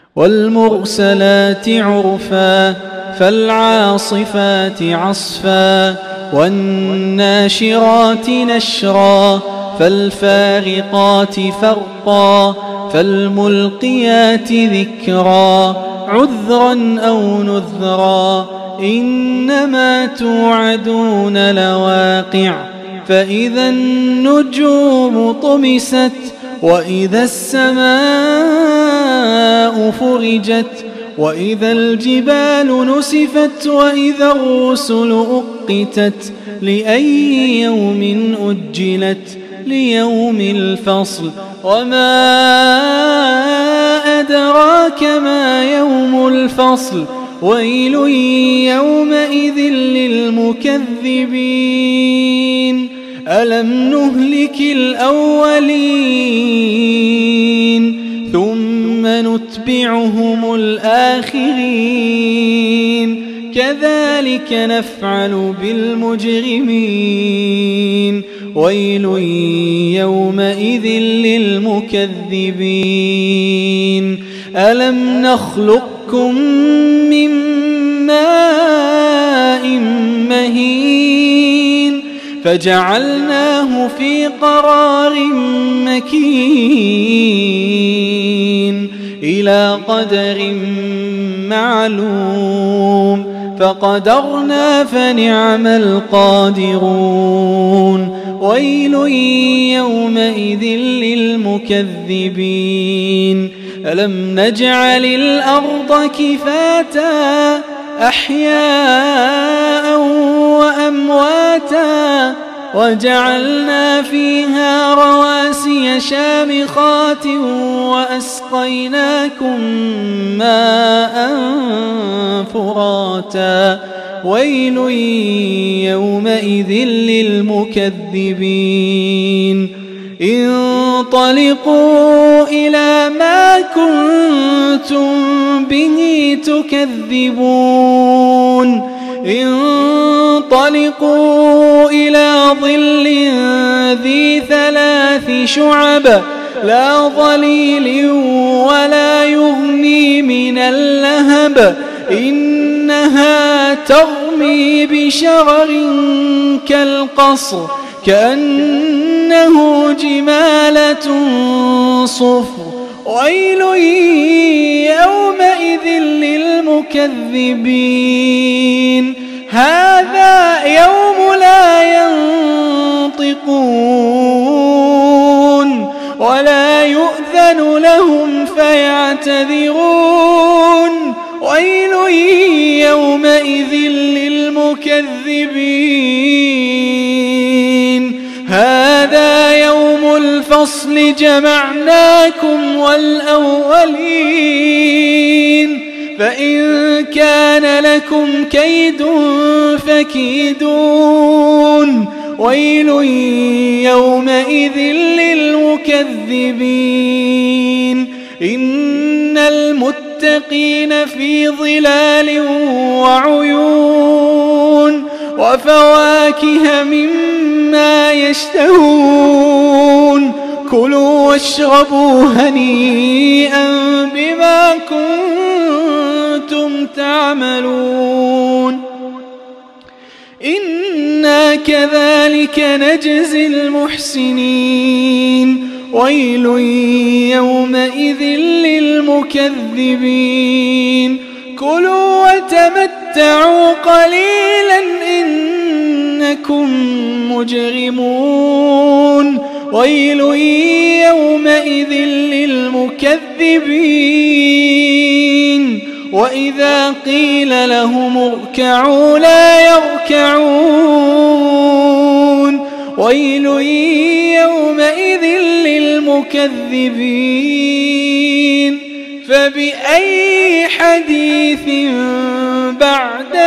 والمرسلات عرفا فالعاصفات عصفا والناشرات نشرا فالفارقات فرقا فالملقيات ذكرا عذرا أو نذرا إنما توعدون لواقع فإذا النجوم طمست وإذا السماء فرجت وإذا الجبال نسفت وإذا الرسل أقتت لأي يوم أجلت ليوم الفصل وما أدراك ما يوم الفصل ويل يومئذ للمكذبين ألم نهلك الأولين ثم نتبعهم الآخرين كذلك نفعل بالمجرمين ويل يومئذ للمكذبين ألم نخلقكم من ماء مهين فجعلناه في قرار مكين إلى قدر معلوم فقدرنا فنعم القادرون ويل يومئذ للمكذبين ألم نجعل الأرض كفاتا أحياء وأمواتا وجعلنا فيها رواسي شامخات وأسقيناكم ماء فراتا ويل يومئذ للمكذبين انطلقوا إلى ما كنتم به تكذبون انطلقوا إلى ظل ذي 3 شعب لا ظليل ولا يغني من اللهب إنها ترمي بشرر كالقصر كأنه جمالة صفر ويل يومئذ للمكذبين هذا يوم لا ينطقون ولا يؤذن لهم فيعتذرون ويل يومئذ للمكذبين هذا يوم الفصل جمعناكم والأولين فإن كان لكم كيد فكيدون ويل يومئذ للمكذبين إن المتقين في ظلال وعيون وفواكه مما يشتهون كلوا واشربوا هنيئا بما كنتم تعملون إنا كذلك نجزي المحسنين ويل يومئذ للمكذبين كلوا وتمتعوا قليلا إنكم مجرمون ويل يومئذ للمكذبين وإذا قيل لهم اركعوا لا يركعون ويل يومئذ للمكذبين فبأي حديث بعد